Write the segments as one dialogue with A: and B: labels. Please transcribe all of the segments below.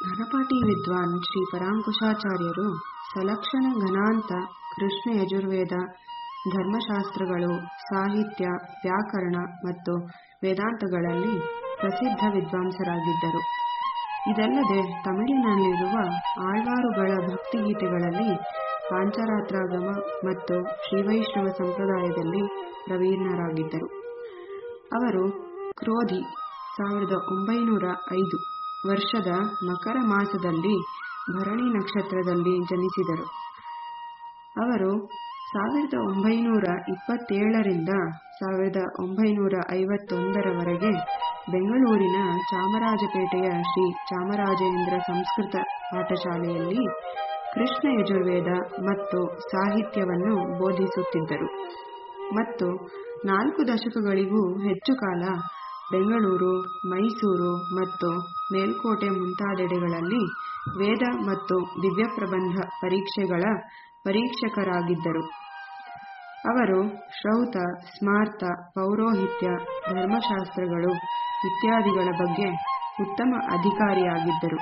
A: ಘನಪಾಟಿ ವಿದ್ವಾನ್ ಶ್ರೀ ಪರಾಂಕುಶಾಚಾರ್ಯರು ಸಲಕ್ಷಣ ಘನಾಂತ ಕೃಷ್ಣ ಯಜುರ್ವೇದ ಧರ್ಮಶಾಸ್ತ್ರಗಳು ಸಾಹಿತ್ಯ ವ್ಯಾಕರಣ ಮತ್ತು ವೇದಾಂತಗಳಲ್ಲಿ ಪ್ರಸಿದ್ಧ ವಿದ್ವಾಂಸರಾಗಿದ್ದರು. ಇದಲ್ಲದೆ ತಮಿಳಿನಲ್ಲಿರುವ ಆಳ್ವಾರುಗಳ ಭಕ್ತಿಗೀತೆಗಳಲ್ಲಿ ಪಾಂಚರಾತ್ರಾಗಮ ಮತ್ತು ಶ್ರೀವೈಷ್ಣವ ಸಂಪ್ರದಾಯದಲ್ಲಿ ಪ್ರವೀಣರಾಗಿದ್ದರು. ಅವರು ಕ್ರೋಧಿ 1905 ವರ್ಷದ ಮಕರ ಮಾಸದಲ್ಲಿ ಭರಣಿ ನಕ್ಷತ್ರದಲ್ಲಿ ಜನಿಸಿದರು. ಅವರು 1927 ರಿಂದ 1951 ವರೆಗೆ ಬೆಂಗಳೂರಿನ ಚಾಮರಾಜಪೇಟೆಯ ಶ್ರೀ ಚಾಮರಾಜೇಂದ್ರ ಸಂಸ್ಕೃತ ಪಾಠಶಾಲೆಯಲ್ಲಿ ಕೃಷ್ಣ ಯಜುರ್ವೇದ ಮತ್ತು ಸಾಹಿತ್ಯವನ್ನು ಬೋಧಿಸುತ್ತಿದ್ದರು ಮತ್ತು 4 ದಶಕಗಳಿಗೂ ಹೆಚ್ಚು ಕಾಲ ಬೆಂಗಳೂರು, ಮೈಸೂರು ಮತ್ತು ಮೇಲ್ಕೋಟೆ ಮುಂತಾದೆಡೆಗಳಲ್ಲಿ ವೇದ ಮತ್ತು ದಿವ್ಯಪ್ರಬಂಧ ಪರೀಕ್ಷೆಗಳ ಪರೀಕ್ಷಕರಾಗಿದ್ದರು. ಅವರು ಶ್ರೌತ, ಸ್ಮಾರ್ತ, ಪೌರೋಹಿತ್ಯ, ಧರ್ಮಶಾಸ್ತ್ರಗಳು ಇತ್ಯಾದಿಗಳ ಬಗ್ಗೆ ಉತ್ತಮ ಅಧಿಕಾರಿಯಾಗಿದ್ದರು.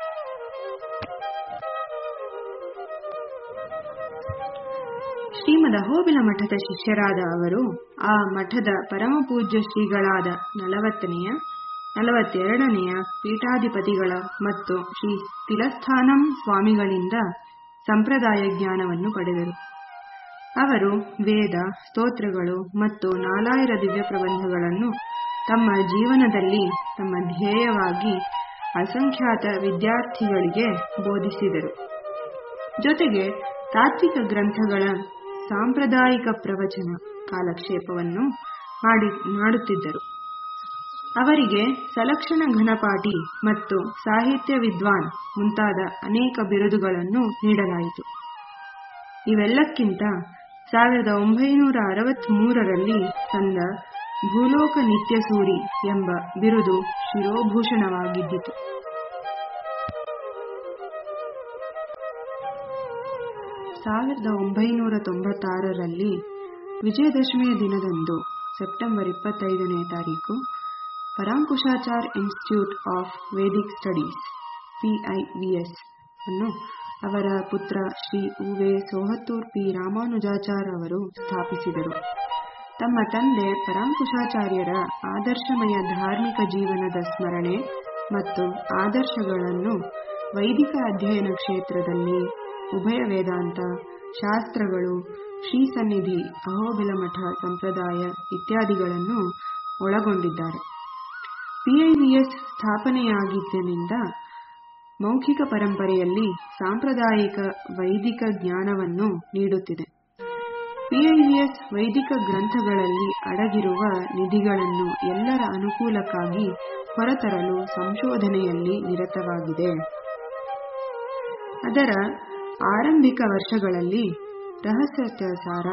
A: ಶ್ರೀಮದ್ ಅಹೋಬಿಲ ಮಠದ ಶಿಷ್ಯರಾದ ಅವರು ಆ ಮಠದ ಪರಮಪೂಜ್ಯ ಶ್ರೀಗಳಾದ 40ನೆಯ 42ನೆಯ ಪೀಠಾಧಿಪತಿಗಳ ಮತ್ತು ಶ್ರೀ ತಿಲಸ್ಥಾನಂ ಸ್ವಾಮಿಗಳಿಂದ ಸಂಪ್ರದಾಯ ಜ್ಞಾನವನ್ನು ಪಡೆದರು. ಅವರು ವೇದ, ಸ್ತೋತ್ರಗಳು ಮತ್ತು 4000 ದಿವ್ಯ ಪ್ರಬಂಧಗಳನ್ನು ತಮ್ಮ ಜೀವನದಲ್ಲಿ ತಮ್ಮ ಧ್ಯೇಯವಾಗಿ ಅಸಂಖ್ಯಾತ ವಿದ್ಯಾರ್ಥಿಗಳಿಗೆ ಬೋಧಿಸಿದರು. ಜೊತೆಗೆ ತಾತ್ವಿಕ ಗ್ರಂಥಗಳ ಸಾಂಪ್ರದಾಯಿಕ ಪ್ರವಚನ ಕಾಲಕ್ಷೇಪವನ್ನು ಮಾಡುತ್ತಿದ್ದರು. ಅವರಿಗೆ ಸಲಕ್ಷಣ ಘನಪಾಟಿ ಮತ್ತು ಸಾಹಿತ್ಯ ವಿದ್ವಾನ್ ಮುಂತಾದ ಅನೇಕ ಬಿರುದುಗಳನ್ನು ನೀಡಲಾಯಿತು. ಇವೆಲ್ಲಕ್ಕಿಂತ 1963ರಲ್ಲಿ ಸಂದ ಭೂಲೋಕ ನಿತ್ಯಸೂರಿ ಎಂಬ ಬಿರುದು ಶಿರೋಭೂಷಣವಾಗಿದ್ದಿತು. 1996ರಲ್ಲಿ ವಿಜಯದಶಮಿಯ ದಿನದಂದು ಸೆಪ್ಟೆಂಬರ್ 25ನೇ ತಾರೀಕು Parankushachar institute of vedic studies PIVS ಅನ್ನು ಅವರ ಪುತ್ರ ಶ್ರೀ ಉ.ವೆ. ಸೋಹತ್ತೂರ್ ಪಿ. ರಾಮಾನುಜಾಚಾರ್ ಅವರು ಸ್ಥಾಪಿಸಿದರು. ತಮ್ಮ ತಂದೆ ಪರಾಂಕುಶಾಚಾರ್ಯರ ಆದರ್ಶಮಯ ಧಾರ್ಮಿಕ ಜೀವನದ ಸ್ಮರಣೆ ಮತ್ತು ಆದರ್ಶಗಳನ್ನು ವೈದಿಕ ಅಧ್ಯಯನ ಕ್ಷೇತ್ರದಲ್ಲಿ ಉಭಯ ವೇದಾಂತ, ಶಾಸ್ತ್ರಗಳು, ಶ್ರೀ ಸನ್ನಿಧಿ, ಅಹೋಬಿಲ ಮಠ ಸಂಪ್ರದಾಯ ಇತ್ಯಾದಿಗಳನ್ನು ಒಳಗೊಂಡಿದ್ದಾರೆ. PIVS ಸ್ಥಾಪನೆಯಾಗಿದ್ದರಿಂದ ಮೌಖಿಕ ಪರಂಪರೆಯಲ್ಲಿ ಸಾಂಪ್ರದಾಯಿಕ ವೈದಿಕ ಜ್ಞಾನವನ್ನು ನೀಡುತ್ತಿದೆ. PIVS ವೈದಿಕ ಗ್ರಂಥಗಳಲ್ಲಿ ಅಡಗಿರುವ ನಿಧಿಗಳನ್ನು ಎಲ್ಲರ ಅನುಕೂಲಕ್ಕಾಗಿ ಹೊರತರಲು ಸಂಶೋಧನೆಯಲ್ಲಿ ನಿರತವಾಗಿದೆ. ಅದರ ಆರಂಭಿಕ ವರ್ಷಗಳಲ್ಲಿ ರಹಸ್ಯತ್ರಯಸಾರ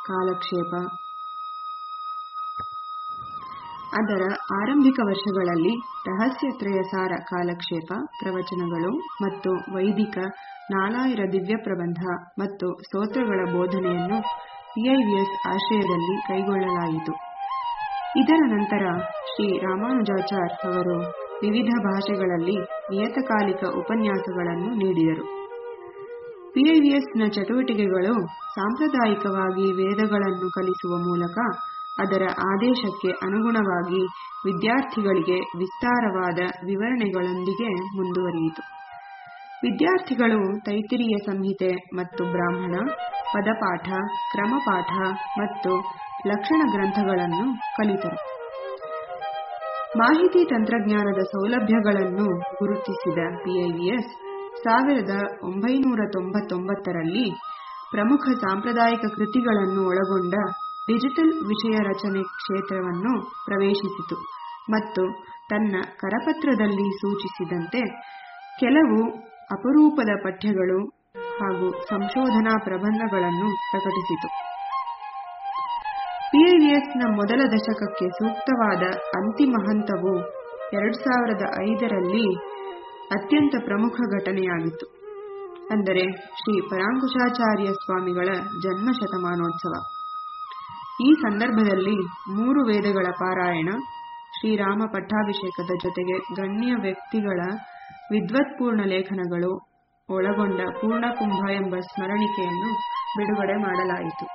A: ಕಾಲಕ್ಷೇಪ ಪ್ರವಚನಗಳು ಮತ್ತು ವೈದಿಕ 4000 ದಿವ್ಯ ಪ್ರಬಂಧ ಮತ್ತು ಸ್ತೋತ್ರಗಳ ಬೋಧನೆಯನ್ನು PIVS ಆಶ್ರಯದಲ್ಲಿ ಕೈಗೊಳ್ಳಲಾಯಿತು. ಇದರ ನಂತರ ಶ್ರೀ ರಾಮಾನುಜಾಚಾರ್ ಅವರು ವಿವಿಧ ಭಾಷೆಗಳಲ್ಲಿ ನಿಯತಕಾಲಿಕ ಉಪನ್ಯಾಸಗಳನ್ನು ನೀಡಿದರು. PIVSನ ಚಟುವಟಿಕೆಗಳು ಸಾಂಪ್ರದಾಯಿಕವಾಗಿ ವೇದಗಳನ್ನು ಕಲಿಸುವ ಮೂಲಕ ಅದರ ಆದೇಶಕ್ಕೆ ಅನುಗುಣವಾಗಿ ವಿದ್ಯಾರ್ಥಿಗಳಿಗೆ ವಿಸ್ತಾರವಾದ ವಿವರಣೆಗಳೊಂದಿಗೆ ಮುಂದುವರಿಯಿತು. ವಿದ್ಯಾರ್ಥಿಗಳು ತೈತ್ತಿರೀಯ ಸಂಹಿತೆ ಮತ್ತು ಬ್ರಾಹ್ಮಣ, ಪದಪಾಠ, ಕ್ರಮಪಾಠ ಮತ್ತು ಲಕ್ಷಣ ಗ್ರಂಥಗಳನ್ನು ಕಲಿತರು. ಮಾಹಿತಿ ತಂತ್ರಜ್ಞಾನದ ಸೌಲಭ್ಯಗಳನ್ನು ಗುರುತಿಸಿದ PIVS 1999ರಲ್ಲಿ ಪ್ರಮುಖ ಸಾಂಪ್ರದಾಯಿಕ ಕೃತಿಗಳನ್ನು ಒಳಗೊಂಡ ಡಿಜಿಟಲ್ ವಿಷಯ ರಚನೆ ಕ್ಷೇತ್ರವನ್ನು ಪ್ರವೇಶಿಸಿತು ಮತ್ತು ತನ್ನ ಕರಪತ್ರದಲ್ಲಿ ಸೂಚಿಸಿದಂತೆ ಕೆಲವು ಅಪರೂಪದ ಪಠ್ಯಗಳು ಹಾಗೂ ಸಂಶೋಧನಾ ಪ್ರಬಂಧಗಳನ್ನು ಪ್ರಕಟಿಸಿತು. PIVSನ ಮೊದಲ ದಶಕಕ್ಕೆ ಸೂಕ್ತವಾದ ಅಂತಿಮ ಹಂತವು 2005ರಲ್ಲಿ ಅತ್ಯಂತ ಪ್ರಮುಖ ಘಟನೆಯಾಗಿತ್ತು. ಅಂದರೆ ಶ್ರೀ ಪರಾಂಕುಶಾಚಾರ್ಯ ಸ್ವಾಮಿಗಳ ಜನ್ಮ ಶತಮಾನೋತ್ಸವ. ಈ ಸಂದರ್ಭದಲ್ಲಿ 3 ವೇದಗಳ ಪಾರಾಯಣ, ಶ್ರೀರಾಮ ಪಟ್ಟಾಭಿಷೇಕದ ಜೊತೆಗೆ ಗಣ್ಯ ವ್ಯಕ್ತಿಗಳ ವಿದ್ವತ್ಪೂರ್ಣ ಲೇಖನಗಳು ಒಳಗೊಂಡ ಪೂರ್ಣಕುಂಭ ಎಂಬ ಸ್ಮರಣಿಕೆಯನ್ನು ಬಿಡುಗಡೆ ಮಾಡಲಾಯಿತು.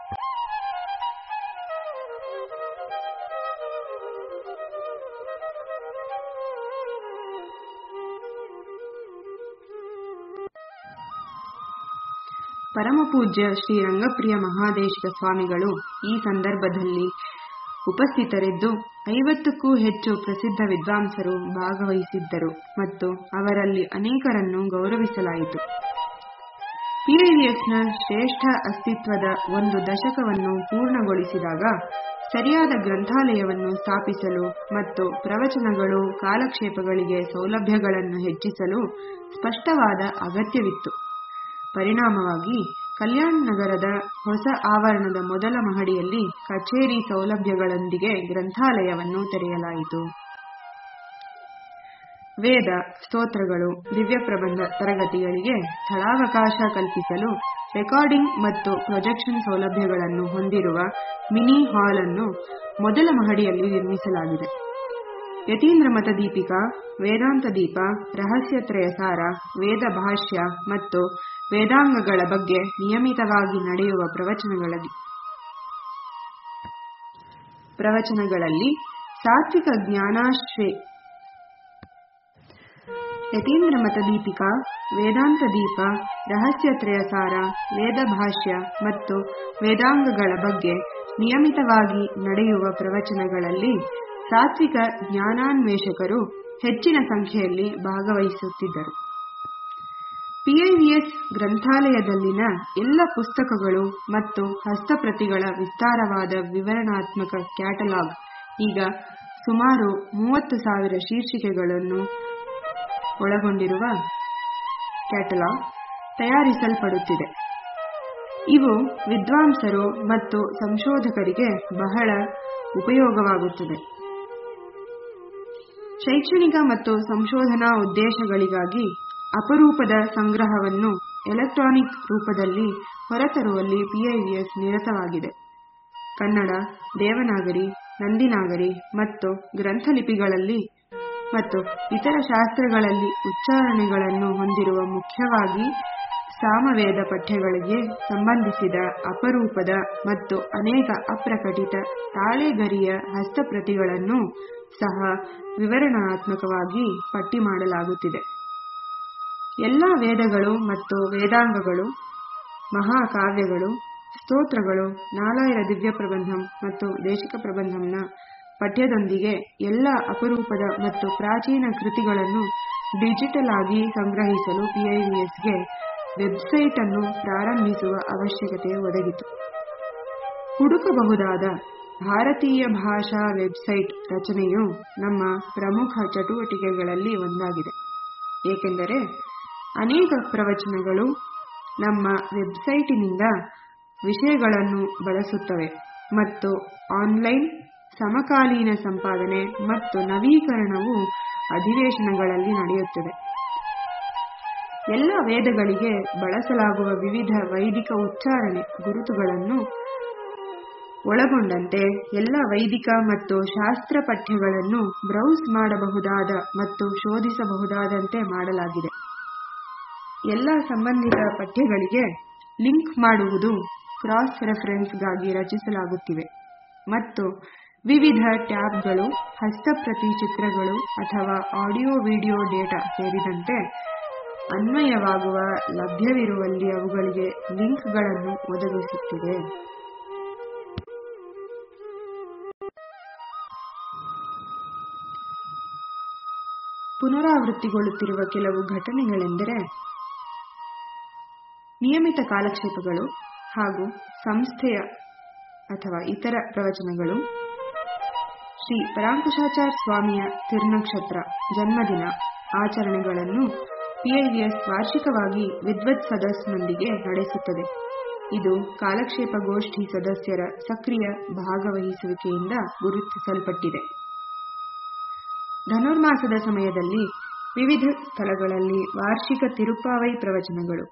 A: ಪರಮಪೂಜ್ಯ ಶ್ರೀ ರಂಗಪ್ರಿಯ ಮಹಾದೇಶಿಕ ಸ್ವಾಮಿಗಳು ಈ ಸಂದರ್ಭದಲ್ಲಿ ಉಪಸ್ಥಿತರಿದ್ದು 50ಕ್ಕೂ ಹೆಚ್ಚು ಪ್ರಸಿದ್ಧ ವಿದ್ವಾಂಸರು ಭಾಗವಹಿಸಿದ್ದರು ಮತ್ತು ಅವರಲ್ಲಿ ಅನೇಕರನ್ನು ಗೌರವಿಸಲಾಯಿತು. PIVSನ ಶ್ರೇಷ್ಠ ಅಸ್ತಿತ್ವದ 1 ದಶಕವನ್ನು ಪೂರ್ಣಗೊಳಿಸಿದಾಗ ಸರಿಯಾದ ಗ್ರಂಥಾಲಯವನ್ನು ಸ್ಥಾಪಿಸಲು ಮತ್ತು ಪ್ರವಚನಗಳು ಕಾಲಕ್ಷೇಪಗಳಿಗೆ ಸೌಲಭ್ಯಗಳನ್ನು ಹೆಚ್ಚಿಸಲು ಸ್ಪಷ್ಟವಾದ ಅಗತ್ಯವಿತ್ತು. ಪರಿಣಾಮವಾಗಿ ಕಲ್ಯಾಣ ನಗರದ ಹೊಸ ಆವರಣದ ಮೊದಲ ಮಹಡಿಯಲ್ಲಿ ಕಚೇರಿ ಸೌಲಭ್ಯಗಳೊಂದಿಗೆ ಗ್ರಂಥಾಲಯವನ್ನು ತೆರೆಯಲಾಯಿತು. ವೇದ, ಸ್ತೋತ್ರಗಳು, ದಿವ್ಯ ಪ್ರಬಂಧ ತರಗತಿಗಳಿಗೆ ಸ್ಥಳಾವಕಾಶ ಕಲ್ಪಿಸಲು ರೆಕಾರ್ಡಿಂಗ್ ಮತ್ತು ಪ್ರೊಜೆಕ್ಷನ್ ಸೌಲಭ್ಯಗಳನ್ನು ಹೊಂದಿರುವ ಮಿನಿ ಹಾಲ್ ಅನ್ನು ಮೊದಲ ಮಹಡಿಯಲ್ಲಿ ನಿರ್ಮಿಸಲಾಗಿದೆ. ಯತೀಂದ್ರ ಮತ ದೀಪಿಕಾ, ವೇದಾಂತ ದೀಪ, ರಹಸ್ಯತ್ರಯ ಸಾರ, ವೇದ ಭಾಷ್ಯ ಮತ್ತು ವೇದಾಂಗಗಳ ಬಗ್ಗೆ ನಿಯಮಿತವಾಗಿ ನಡೆಯುವ ಪ್ರವಚನಗಳಲ್ಲಿ ಸಾತ್ವಿಕ ಜ್ಞಾನಾಶ್ರೇ ಯತೀಂದ್ರ ಮತ ದೀಪಿಕಾ, ವೇದಾಂತ ದೀಪ, ರಹಸ್ಯತ್ರಯ ಸಾರ, ವೇದ ಭಾಷ್ಯ ಮತ್ತು ವೇದಾಂಗಗಳ ಬಗ್ಗೆ ನಿಯಮಿತವಾಗಿ ನಡೆಯುವ ಪ್ರವಚನಗಳಲ್ಲಿ ಸಾತ್ವಿಕ ಜ್ಞಾನಾನ್ವೇಷಕರು ಹೆಚ್ಚಿನ ಸಂಖ್ಯೆಯಲ್ಲಿ ಭಾಗವಹಿಸುತ್ತಿದ್ದರು. PIVS ಗ್ರಂಥಾಲಯದಲ್ಲಿನ ಎಲ್ಲ ಪುಸ್ತಕಗಳು ಮತ್ತು ಹಸ್ತಪ್ರತಿಗಳ ವಿಸ್ತಾರವಾದ ವಿವರಣಾತ್ಮಕ ಕ್ಯಾಟಲಾಗ್ ಈಗ ಸುಮಾರು 30,000 ಶೀರ್ಷಿಕೆಗಳನ್ನು ಒಳಗೊಂಡಿರುವ ಕ್ಯಾಟಲಾಗ್ ತಯಾರಿಸಲ್ಪಡುತ್ತಿದೆ. ಇವು ವಿದ್ವಾಂಸರು ಮತ್ತು ಸಂಶೋಧಕರಿಗೆ ಬಹಳ ಉಪಯೋಗವಾಗುತ್ತದೆ. ಶೈಕ್ಷಣಿಕ ಮತ್ತು ಸಂಶೋಧನಾ ಉದ್ದೇಶಗಳಿಗಾಗಿ ಅಪರೂಪದ ಸಂಗ್ರಹವನ್ನು ಎಲೆಕ್ಟ್ರಾನಿಕ್ ರೂಪದಲ್ಲಿ ಹೊರತರುವಲ್ಲಿ PIVS ನಿರತವಾಗಿದೆ. ಕನ್ನಡ, ದೇವನಾಗರಿ, ನಂದಿನಾಗರಿ ಮತ್ತು ಗ್ರಂಥಲಿಪಿಗಳಲ್ಲಿ ಮತ್ತು ಇತರ ಶಾಸ್ತ್ರಗಳಲ್ಲಿ ಉಚ್ಚಾರಣೆಗಳನ್ನು ಹೊಂದಿರುವ ಮುಖ್ಯವಾಗಿ ಸಾಮವೇದ ಪಠ್ಯಗಳಿಗೆ ಸಂಬಂಧಿಸಿದ ಅಪರೂಪದ ಮತ್ತು ಅನೇಕ ಅಪ್ರಕಟಿತ ತಾಳೆಗರಿಯ ಹಸ್ತಪ್ರತಿಗಳನ್ನು ಸಹ ವಿವರಣಾತ್ಮಕವಾಗಿ ಪಟ್ಟಿ ಮಾಡಲಾಗುತ್ತಿದೆ. ಎಲ್ಲ ವೇದಗಳು ಮತ್ತು ವೇದಾಂಗಗಳು, ಮಹಾಕಾವ್ಯಗಳು, ಸ್ತೋತ್ರಗಳು, ನಾಲಾಯರ ದಿವ್ಯ ಪ್ರಬಂಧಂ ಮತ್ತು ದೇಶಿಕ ಪ್ರಬಂಧಂನ ಪಠ್ಯದೊಂದಿಗೆ ಎಲ್ಲ ಅಪರೂಪದ ಮತ್ತು ಪ್ರಾಚೀನ ಕೃತಿಗಳನ್ನು ಡಿಜಿಟಲ್ ಆಗಿ ಸಂಗ್ರಹಿಸಲು PIVSಗೆ ವೆಬ್ಸೈಟ್ ಅನ್ನು ಪ್ರಾರಂಭಿಸುವ ಅವಶ್ಯಕತೆ ಒದಗಿತು. ಹುಡುಕಬಹುದಾದ ಭಾರತೀಯ ಭಾಷಾ ವೆಬ್ಸೈಟ್ ರಚನೆಯು ನಮ್ಮ ಪ್ರಮುಖ ಚಟುವಟಿಕೆಗಳಲ್ಲಿ ಒಂದಾಗಿದೆ, ಏಕೆಂದರೆ ಅನೇಕ ಪ್ರವಚನಗಳು ನಮ್ಮ ವೆಬ್ಸೈಟಿನಿಂದ ವಿಷಯಗಳನ್ನು ಬಳಸುತ್ತವೆ ಮತ್ತು ಆನ್ಲೈನ್ ಸಮಕಾಲೀನ ಸಂಪಾದನೆ ಮತ್ತು ನವೀಕರಣವು ಅಧಿವೇಶನಗಳಲ್ಲಿ ನಡೆಯುತ್ತದೆ. ಎಲ್ಲ ವೇದಗಳಿಗೆ ಬಳಸಲಾಗುವ ವಿವಿಧ ವೈದಿಕ ಉಚ್ಚಾರಣೆ ಗುರುತುಗಳನ್ನು ಒಳಗೊಂಡಂತೆ ಎಲ್ಲ ವೈದಿಕ ಮತ್ತು ಶಾಸ್ತ್ರ ಪಠ್ಯಗಳನ್ನು ಬ್ರೌಸ್ ಮಾಡಬಹುದಾದ ಮತ್ತು ಶೋಧಿಸಬಹುದಾದಂತೆ ಮಾಡಲಾಗಿದೆ. ಎಲ್ಲ ಸಂಬಂಧಿತ ಪಠ್ಯಗಳಿಗೆ ಲಿಂಕ್ ಮಾಡುವುದು ಕ್ರಾಸ್ ರೆಫರೆನ್ಸ್ಗಾಗಿ ರಚಿಸಲಾಗುತ್ತಿವೆ ಮತ್ತು ವಿವಿಧ ಟ್ಯಾಬ್ಗಳು, ಹಸ್ತಪ್ರತಿ ಚಿತ್ರಗಳು ಅಥವಾ ಆಡಿಯೋ ವಿಡಿಯೋ ಡೇಟಾ ಸೇರಿದಂತೆ ಅನ್ವಯವಾಗುವ ಲಭ್ಯವಿರುವಲ್ಲಿ ಅವುಗಳಿಗೆ ಲಿಂಕ್ಗಳನ್ನು ಒದಗಿಸುತ್ತಿದೆ. ಪುನರಾವೃತ್ತಿಗೊಳ್ಳುತ್ತಿರುವ ಕೆಲವು ಘಟನೆಗಳೆಂದರೆ ನಿಯಮಿತ ಕಾಲಕ್ಷೇಪಗಳು ಹಾಗೂ ಸಂಸ್ಥೆಯ ಅಥವಾ ಇತರ ಪ್ರವಚನಗಳು, ಶ್ರೀ ಪರಾಂಕುಶಾಚಾರ್ಯ ಸ್ವಾಮಿಯ ತಿರುನಕ್ಷತ್ರ ಜನ್ಮದಿನ ಆಚರಣೆಗಳನ್ನು PIVS ವಾರ್ಷಿಕವಾಗಿ ವಿದ್ವತ್ ಸದಸ್ನೊಂದಿಗೆ ನಡೆಸುತ್ತದೆ. ಇದು ಕಾಲಕ್ಷೇಪ ಗೋಷ್ಠಿ ಸದಸ್ಯರ ಸಕ್ರಿಯ ಭಾಗವಹಿಸುವಿಕೆಯಿಂದ ಗುರುತಿಸಲ್ಪಟ್ಟಿದೆ. ಧನುರ್ಮಾಸದ ಸಮಯದಲ್ಲಿ ವಿವಿಧ ಸ್ಥಳಗಳಲ್ಲಿ ವಾರ್ಷಿಕ ತಿರುಪ್ಪಾವೈ ಪ್ರವಚನಗಳು,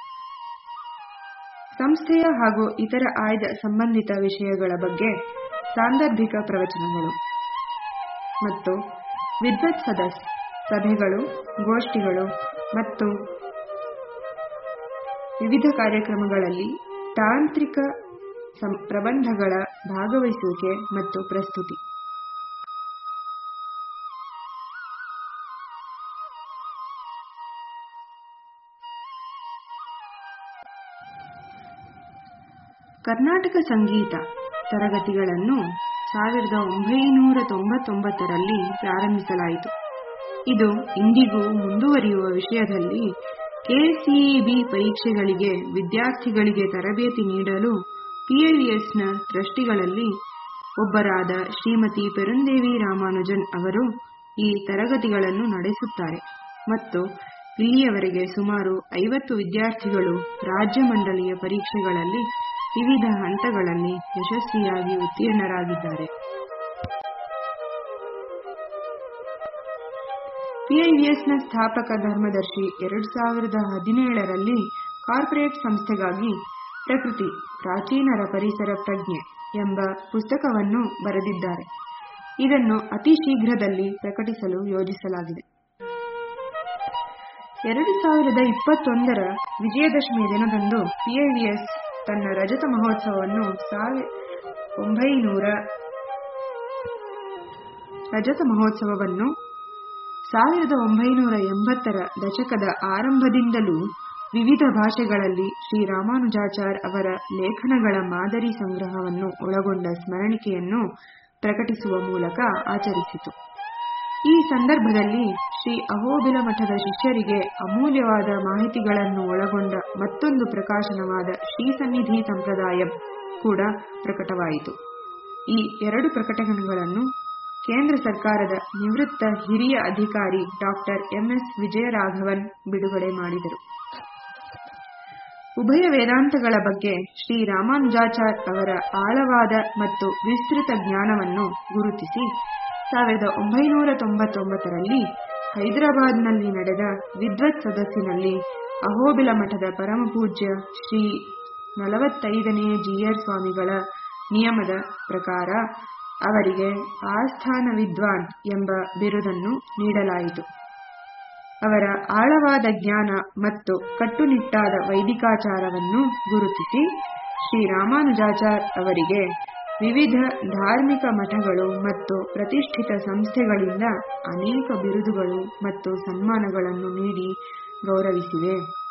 A: ಸಂಸ್ಥೆಯ ಹಾಗೂ ಇತರ ಆಯ್ದ ಸಂಬಂಧಿತ ವಿಷಯಗಳ ಬಗ್ಗೆ ಸಾಂದರ್ಭಿಕ ಪ್ರವಚನಗಳು ಮತ್ತು ವಿದ್ವತ್ ಸದಸ್ ಸಭೆಗಳು, ಗೋಷ್ಠಿಗಳು ಮತ್ತು ವಿವಿಧ ಕಾರ್ಯಕ್ರಮಗಳಲ್ಲಿ ತಾಂತ್ರಿಕ ಪ್ರಬಂಧಗಳ ಭಾಗವಹಿಸುವಿಕೆ ಮತ್ತು ಪ್ರಸ್ತುತಿ. ಕರ್ನಾಟಕ ಸಂಗೀತ ತರಗತಿಗಳನ್ನು 1999ರಲ್ಲಿ ಪ್ರಾರಂಭಿಸಲಾಯಿತು. ಇದು ಇಂದಿಗೂ ಮುಂದುವರಿಯುವ ವಿಷಯದಲ್ಲಿ ಕೆಸಿಇಬಿ ಪರೀಕ್ಷೆಗಳಿಗೆ ವಿದ್ಯಾರ್ಥಿಗಳಿಗೆ ತರಬೇತಿ ನೀಡಲು PIVSನ ಟ್ರಸ್ಟಿಗಳಲ್ಲಿ ಒಬ್ಬರಾದ ಶ್ರೀಮತಿ ಪೆರುಂದೇವಿ ರಾಮಾನುಜನ್ ಅವರು ಈ ತರಗತಿಗಳನ್ನು ನಡೆಸುತ್ತಾರೆ ಮತ್ತು ಇಲ್ಲಿಯವರೆಗೆ ಸುಮಾರು 50 ವಿದ್ಯಾರ್ಥಿಗಳು ರಾಜ್ಯ ಮಂಡಳಿಯ ಪರೀಕ್ಷೆಗಳಲ್ಲಿ ವಿವಿಧ ಹಂತಗಳಲ್ಲಿ ಯಶಸ್ವಿಯಾಗಿ ಉತ್ತೀರ್ಣರಾಗಿದ್ದಾರೆ. PIVSನ ಸ್ಥಾಪಕ ಧರ್ಮದರ್ಶಿ 2017ರಲ್ಲಿ ಕಾರ್ಪೊರೇಟ್ ಸಂಸ್ಥೆಗಾಗಿ ಪ್ರಕೃತಿ ಪ್ರಾಚೀನರ ಪರಿಸರ ಪ್ರಜ್ಞೆ ಎಂಬ ಪುಸ್ತಕವನ್ನು ಬರೆದಿದ್ದಾರೆ. ಇದನ್ನು ಅತಿ ಶೀಘ್ರದಲ್ಲಿ ಪ್ರಕಟಿಸಲು ಯೋಜಿಸಲಾಗಿದೆ. 2021ರ ವಿಜಯದಶಮಿ ದಿನದಂದು PIVS ತನ್ನ ರಜತ ಮಹೋತ್ಸವವನ್ನು 1980ರ ದಶಕದ ಆರಂಭದಿಂದಲೂ ವಿವಿಧ ಭಾಷೆಗಳಲ್ಲಿ ಶ್ರೀ ರಾಮಾನುಜಾಚಾರ್ ಅವರ ಲೇಖನಗಳ ಮಾದರಿ ಸಂಗ್ರಹವನ್ನು ಒಳಗೊಂಡ ಸ್ಮರಣಿಕೆಯನ್ನು ಪ್ರಕಟಿಸುವ ಮೂಲಕ ಆಚರಿಸಿತು. ಈ ಸಂದರ್ಭದಲ್ಲಿ ಶ್ರೀ ಅಹೋಬಿಲ ಮಠದ ಶಿಷ್ಯರಿಗೆ ಅಮೂಲ್ಯವಾದ ಮಾಹಿತಿಗಳನ್ನು ಒಳಗೊಂಡ ಮತ್ತೊಂದು ಪ್ರಕಾಶನವಾದ ಶ್ರೀ ಸನ್ನಿಧಿ ಸಂಪ್ರದಾಯಂ ಕೂಡ ಪ್ರಕಟವಾಯಿತು. ಈ 2 ಪ್ರಕಟಣೆಗಳನ್ನು ಕೇಂದ್ರ ಸರ್ಕಾರದ ನಿವೃತ್ತ ಹಿರಿಯ ಅಧಿಕಾರಿ ಡಾಕ್ಟರ್ MS ವಿಜಯರಾಘವನ್ ಬಿಡುಗಡೆ ಮಾಡಿದರು. ಉಭಯ ವೇದಾಂತಗಳ ಬಗ್ಗೆ ಶ್ರೀ ರಾಮಾನುಜಾಚಾರ್ ಅವರ ಆಳವಾದ ಮತ್ತು ವಿಸ್ತೃತ ಜ್ಞಾನವನ್ನು ಗುರುತಿಸಿ 1999ರಲ್ಲಿ ಹೈದರಾಬಾದ್ನಲ್ಲಿ ನಡೆದ ವಿದ್ವತ್ ಸದಸ್ಸಿನಲ್ಲಿ ಅಹೋಬಿಲ ಮಠದ ಪರಮಪೂಜ್ಯ ಶ್ರೀ 45ನೇ ಜೀಯರ್ ಸ್ವಾಮಿಗಳ ನಿಯಮದ ಪ್ರಕಾರ ಅವರಿಗೆ ಆಸ್ಥಾನ ವಿದ್ವಾನ್ ಎಂಬ ಬಿರುದನ್ನು ನೀಡಲಾಯಿತು. ಅವರ ಆಳವಾದ ಜ್ಞಾನ ಮತ್ತು ಕಟ್ಟುನಿಟ್ಟಾದ ವೈದಿಕಾಚಾರವನ್ನು ಗುರುತಿಸಿ ಶ್ರೀ ರಾಮಾನುಜಾಚಾರ್ ಅವರಿಗೆ ವಿವಿಧ ಧಾರ್ಮಿಕ ಮಠಗಳು ಮತ್ತು ಪ್ರತಿಷ್ಠಿತ ಸಂಸ್ಥೆಗಳಿಂದ ಅನೇಕ ಬಿರುದುಗಳು ಮತ್ತು ಸನ್ಮಾನಗಳನ್ನು ನೀಡಿ ಗೌರವಿಸಿವೆ.